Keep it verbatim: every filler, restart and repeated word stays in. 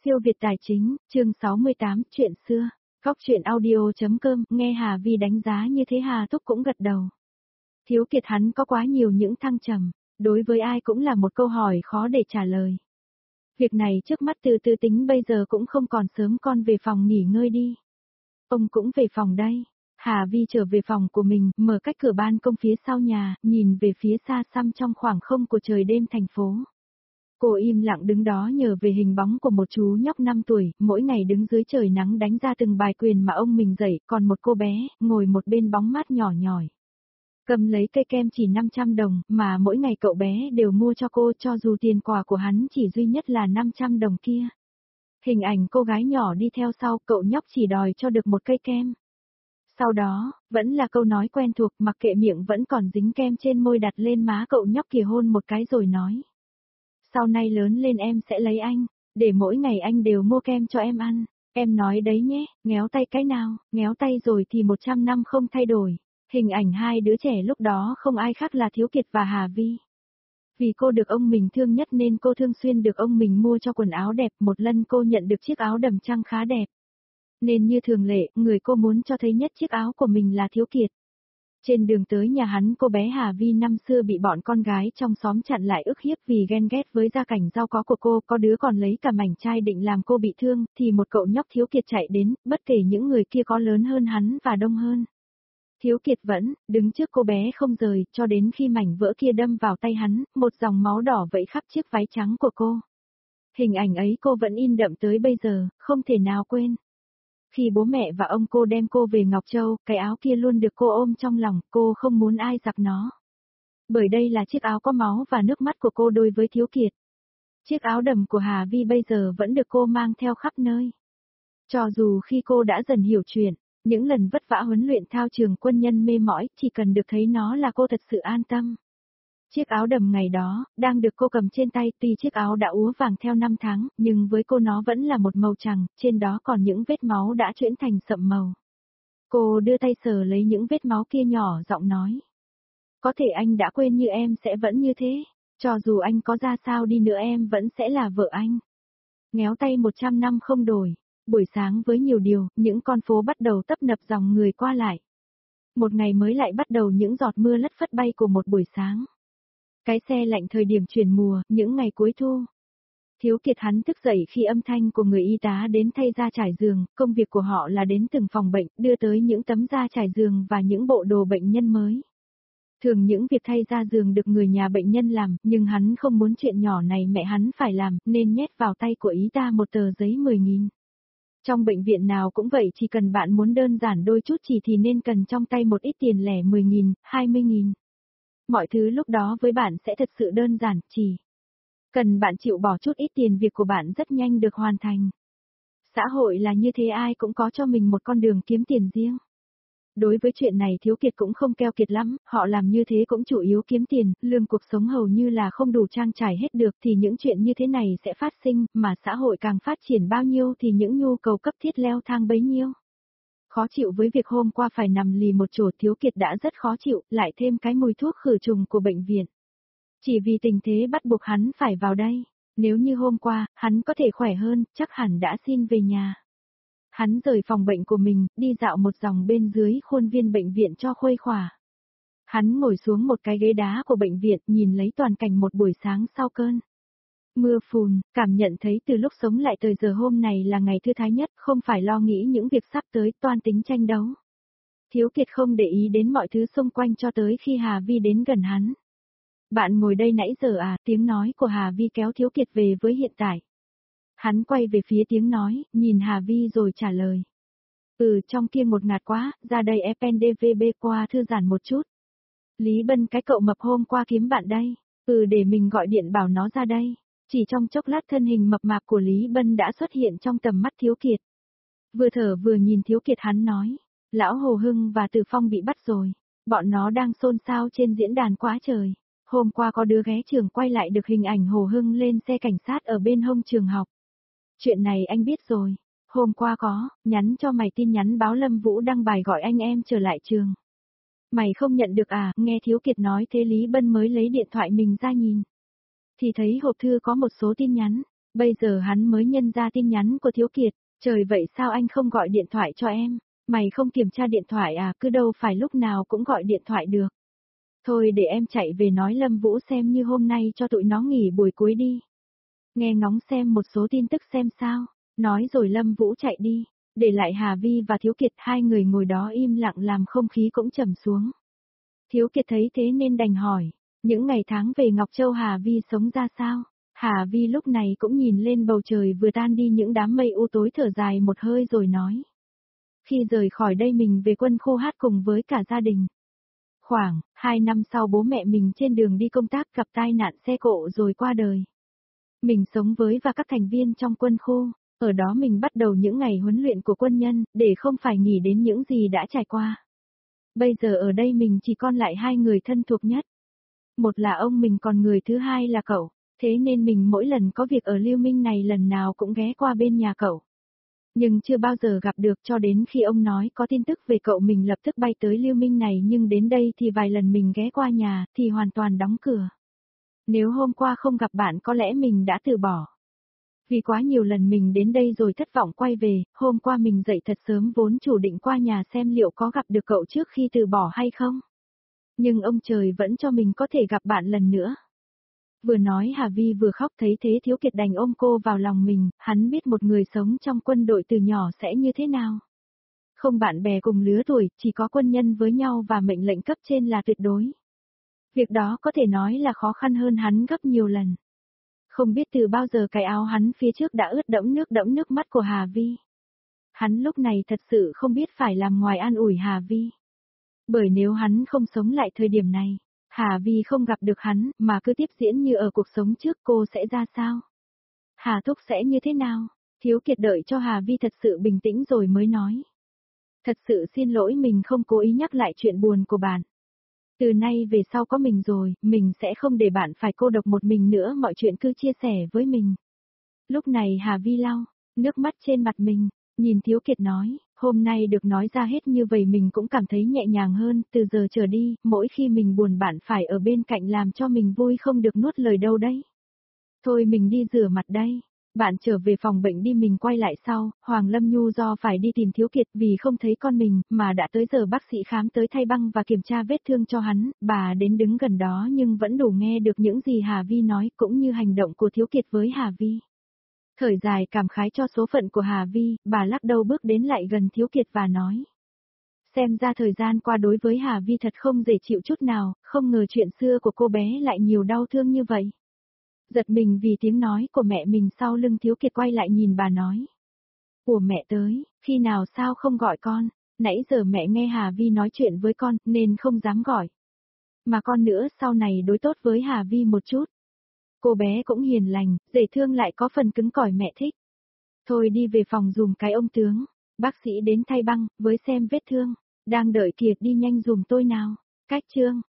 Siêu Việt Tài Chính, chương sáu mươi tám, chuyện xưa. Góc truyện audio.com, nghe Hà Vi đánh giá như thế Hà Túc cũng gật đầu. Thiếu Kiệt hắn có quá nhiều những thăng trầm, đối với ai cũng là một câu hỏi khó để trả lời. Việc này trước mắt từ từ tính bây giờ cũng không còn sớm, con về phòng nghỉ ngơi đi. Ông cũng về phòng đây. Hà Vi trở về phòng của mình, mở cách cửa ban công phía sau nhà, nhìn về phía xa xăm trong khoảng không của trời đêm thành phố. Cô im lặng đứng đó nhờ về hình bóng của một chú nhóc năm tuổi, mỗi ngày đứng dưới trời nắng đánh ra từng bài quyền mà ông mình dạy, còn một cô bé, ngồi một bên bóng mát nhỏ nhỏi. Cầm lấy cây kem chỉ năm trăm đồng, mà mỗi ngày cậu bé đều mua cho cô, cho dù tiền quà của hắn chỉ duy nhất là năm trăm đồng kia. Hình ảnh cô gái nhỏ đi theo sau, cậu nhóc chỉ đòi cho được một cây kem. Sau đó, vẫn là câu nói quen thuộc, mặc kệ miệng vẫn còn dính kem trên môi, đặt lên má cậu nhóc kia hôn một cái rồi nói. Sau này lớn lên em sẽ lấy anh, để mỗi ngày anh đều mua kem cho em ăn. Em nói đấy nhé, ngéo tay cái nào, ngéo tay rồi thì một trăm năm không thay đổi. Hình ảnh hai đứa trẻ lúc đó không ai khác là Thiếu Kiệt và Hà Vi. Vì cô được ông mình thương nhất nên cô thường xuyên được ông mình mua cho quần áo đẹp. Một lần cô nhận được chiếc áo đầm trăng khá đẹp. Nên như thường lệ, người cô muốn cho thấy nhất chiếc áo của mình là Thiếu Kiệt. Trên đường tới nhà hắn, cô bé Hà Vi năm xưa bị bọn con gái trong xóm chặn lại ức hiếp vì ghen ghét với gia cảnh giàu có của cô, có đứa còn lấy cả mảnh chai định làm cô bị thương, thì một cậu nhóc Thiếu Kiệt chạy đến, bất kể những người kia có lớn hơn hắn và đông hơn. Thiếu Kiệt vẫn đứng trước cô bé không rời, cho đến khi mảnh vỡ kia đâm vào tay hắn, một dòng máu đỏ vẫy khắp chiếc váy trắng của cô. Hình ảnh ấy cô vẫn in đậm tới bây giờ, không thể nào quên. Khi bố mẹ và ông cô đem cô về Ngọc Châu, cái áo kia luôn được cô ôm trong lòng, cô không muốn ai giặt nó. Bởi đây là chiếc áo có máu và nước mắt của cô đối với Thiếu Kiệt. Chiếc áo đầm của Hà Vi bây giờ vẫn được cô mang theo khắp nơi. Cho dù khi cô đã dần hiểu chuyện, những lần vất vả huấn luyện thao trường quân nhân mê mỏi, chỉ cần được thấy nó là cô thật sự an tâm. Chiếc áo đầm ngày đó, đang được cô cầm trên tay, tuy chiếc áo đã úa vàng theo năm tháng, nhưng với cô nó vẫn là một màu trắng, trên đó còn những vết máu đã chuyển thành sậm màu. Cô đưa tay sờ lấy những vết máu kia, nhỏ giọng nói. Có thể anh đã quên như em sẽ vẫn như thế, cho dù anh có ra sao đi nữa em vẫn sẽ là vợ anh. Ngéo tay một trăm năm không đổi. Buổi sáng với nhiều điều, những con phố bắt đầu tấp nập dòng người qua lại. Một ngày mới lại bắt đầu những giọt mưa lất phất bay của một buổi sáng. Cái xe lạnh thời điểm chuyển mùa, những ngày cuối thu. Thiếu Kiệt hắn thức dậy khi âm thanh của người y tá đến thay da trải giường, công việc của họ là đến từng phòng bệnh, đưa tới những tấm da trải giường và những bộ đồ bệnh nhân mới. Thường những việc thay da giường được người nhà bệnh nhân làm, nhưng hắn không muốn chuyện nhỏ này mẹ hắn phải làm, nên nhét vào tay của y tá một tờ giấy mười nghìn. Trong bệnh viện nào cũng vậy, chỉ cần bạn muốn đơn giản đôi chút chỉ thì nên cần trong tay một ít tiền lẻ mười nghìn, hai mươi nghìn. Mọi thứ lúc đó với bạn sẽ thật sự đơn giản, chỉ cần bạn chịu bỏ chút ít tiền, việc của bạn rất nhanh được hoàn thành. Xã hội là như thế, ai cũng có cho mình một con đường kiếm tiền riêng. Đối với chuyện này Thiếu Kiệt cũng không keo kiệt lắm, họ làm như thế cũng chủ yếu kiếm tiền, lương cuộc sống hầu như là không đủ trang trải hết được thì những chuyện như thế này sẽ phát sinh, mà xã hội càng phát triển bao nhiêu thì những nhu cầu cấp thiết leo thang bấy nhiêu. Khó chịu với việc hôm qua phải nằm lì một chỗ, Thiếu Kiệt đã rất khó chịu, lại thêm cái mùi thuốc khử trùng của bệnh viện. Chỉ vì tình thế bắt buộc hắn phải vào đây, nếu như hôm qua, hắn có thể khỏe hơn, chắc hẳn đã xin về nhà. Hắn rời phòng bệnh của mình, đi dạo một vòng bên dưới khuôn viên bệnh viện cho khuây khỏa. Hắn ngồi xuống một cái ghế đá của bệnh viện, nhìn lấy toàn cảnh một buổi sáng sau cơn mưa phùn, cảm nhận thấy từ lúc sống lại tới giờ hôm này là ngày thư thái nhất, không phải lo nghĩ những việc sắp tới, toan tính tranh đấu. Thiếu Kiệt không để ý đến mọi thứ xung quanh cho tới khi Hà Vi đến gần hắn. Bạn ngồi đây nãy giờ à? Tiếng nói của Hà Vi kéo Thiếu Kiệt về với hiện tại. Hắn quay về phía tiếng nói, nhìn Hà Vi rồi trả lời. Ừ, trong kia ngột ngạt quá, ra đây ép en đê vê bê qua thư giãn một chút. Lý Bân cái cậu mập hôm qua kiếm bạn đây. Ừ, để mình gọi điện bảo nó ra đây. Chỉ trong chốc lát thân hình mập mạp của Lý Bân đã xuất hiện trong tầm mắt Thiếu Kiệt. Vừa thở vừa nhìn Thiếu Kiệt hắn nói. Lão Hồ Hưng và Từ Phong bị bắt rồi. Bọn nó đang xôn xao trên diễn đàn quá trời. Hôm qua có đứa ghé trường quay lại được hình ảnh Hồ Hưng lên xe cảnh sát ở bên hông trường học. Chuyện này anh biết rồi. Hôm qua có, nhắn cho mày tin nhắn báo Lâm Vũ đăng bài gọi anh em trở lại trường. Mày không nhận được à? Nghe Thiếu Kiệt nói thế Lý Bân mới lấy điện thoại mình ra nhìn. Thì thấy hộp thư có một số tin nhắn. Bây giờ hắn mới nhân ra tin nhắn của Thiếu Kiệt, trời vậy sao anh không gọi điện thoại cho em? Mày không kiểm tra điện thoại à, cứ đâu phải lúc nào cũng gọi điện thoại được. Thôi để em chạy về nói Lâm Vũ xem như hôm nay cho tụi nó nghỉ buổi cuối đi. Nghe ngóng xem một số tin tức xem sao, nói rồi Lâm Vũ chạy đi, để lại Hà Vi và Thiếu Kiệt, hai người ngồi đó im lặng làm không khí cũng trầm xuống. Thiếu Kiệt thấy thế nên đành hỏi, những ngày tháng về Ngọc Châu Hà Vi sống ra sao? Hà Vi lúc này cũng nhìn lên bầu trời vừa tan đi những đám mây u tối, thở dài một hơi rồi nói. Khi rời khỏi đây mình về Quân Khô hát cùng với cả gia đình. Khoảng hai năm sau bố mẹ mình trên đường đi công tác gặp tai nạn xe cộ rồi qua đời. Mình sống với và các thành viên trong Quân Khô, ở đó mình bắt đầu những ngày huấn luyện của quân nhân, để không phải nghĩ đến những gì đã trải qua. Bây giờ ở đây mình chỉ còn lại hai người thân thuộc nhất. Một là ông mình, còn người thứ hai là cậu, thế nên mình mỗi lần có việc ở Lưu Minh này lần nào cũng ghé qua bên nhà cậu. Nhưng chưa bao giờ gặp được, cho đến khi ông nói có tin tức về cậu mình lập tức bay tới Lưu Minh này, nhưng đến đây thì vài lần mình ghé qua nhà thì hoàn toàn đóng cửa. Nếu hôm qua không gặp bạn có lẽ mình đã từ bỏ. Vì quá nhiều lần mình đến đây rồi thất vọng quay về, hôm qua mình dậy thật sớm vốn chủ định qua nhà xem liệu có gặp được cậu trước khi từ bỏ hay không. Nhưng ông trời vẫn cho mình có thể gặp bạn lần nữa. Vừa nói Hà Vi vừa khóc, thấy thế Thiếu Kiệt đành ôm cô vào lòng mình, hắn biết một người sống trong quân đội từ nhỏ sẽ như thế nào. Không bạn bè cùng lứa tuổi, chỉ có quân nhân với nhau và mệnh lệnh cấp trên là tuyệt đối. Việc đó có thể nói là khó khăn hơn hắn gấp nhiều lần. Không biết từ bao giờ cái áo hắn phía trước đã ướt đẫm nước đẫm nước mắt của Hà Vi. Hắn lúc này thật sự không biết phải làm ngoài an ủi Hà Vi. Bởi nếu hắn không sống lại thời điểm này, Hà Vi không gặp được hắn, mà cứ tiếp diễn như ở cuộc sống trước, cô sẽ ra sao? Hà Thúc sẽ như thế nào? Thiếu Kiệt đợi cho Hà Vi thật sự bình tĩnh rồi mới nói. Thật sự xin lỗi, mình không cố ý nhắc lại chuyện buồn của bạn. Từ nay về sau có mình rồi, mình sẽ không để bạn phải cô độc một mình nữa, mọi chuyện cứ chia sẻ với mình. Lúc này Hà Vi lau nước mắt trên mặt mình, nhìn Thiếu Kiệt nói, hôm nay được nói ra hết như vậy mình cũng cảm thấy nhẹ nhàng hơn, từ giờ trở đi, mỗi khi mình buồn bạn phải ở bên cạnh làm cho mình vui, không được nuốt lời đâu đấy. Thôi mình đi rửa mặt đây. Bạn trở về phòng bệnh đi, mình quay lại sau. Hoàng Lâm Nhu do phải đi tìm Thiếu Kiệt vì không thấy con mình, mà đã tới giờ bác sĩ khám tới thay băng và kiểm tra vết thương cho hắn, bà đến đứng gần đó nhưng vẫn đủ nghe được những gì Hà Vi nói, cũng như hành động của Thiếu Kiệt với Hà Vi. Thở dài cảm khái cho số phận của Hà Vi, bà lắc đầu bước đến lại gần Thiếu Kiệt và nói. Xem ra thời gian qua đối với Hà Vi thật không dễ chịu chút nào, không ngờ chuyện xưa của cô bé lại nhiều đau thương như vậy. Giật mình vì tiếng nói của mẹ mình sau lưng, Thiếu Kiệt quay lại nhìn bà nói. Ủa mẹ tới, khi nào sao không gọi con, nãy giờ mẹ nghe Hà Vi nói chuyện với con nên không dám gọi. Mà con nữa sau này đối tốt với Hà Vi một chút. Cô bé cũng hiền lành, dễ thương lại có phần cứng cỏi, mẹ thích. Thôi đi về phòng dùm cái ông tướng, bác sĩ đến thay băng, với xem vết thương, đang đợi kìa, đi nhanh dùm tôi nào. Cách chương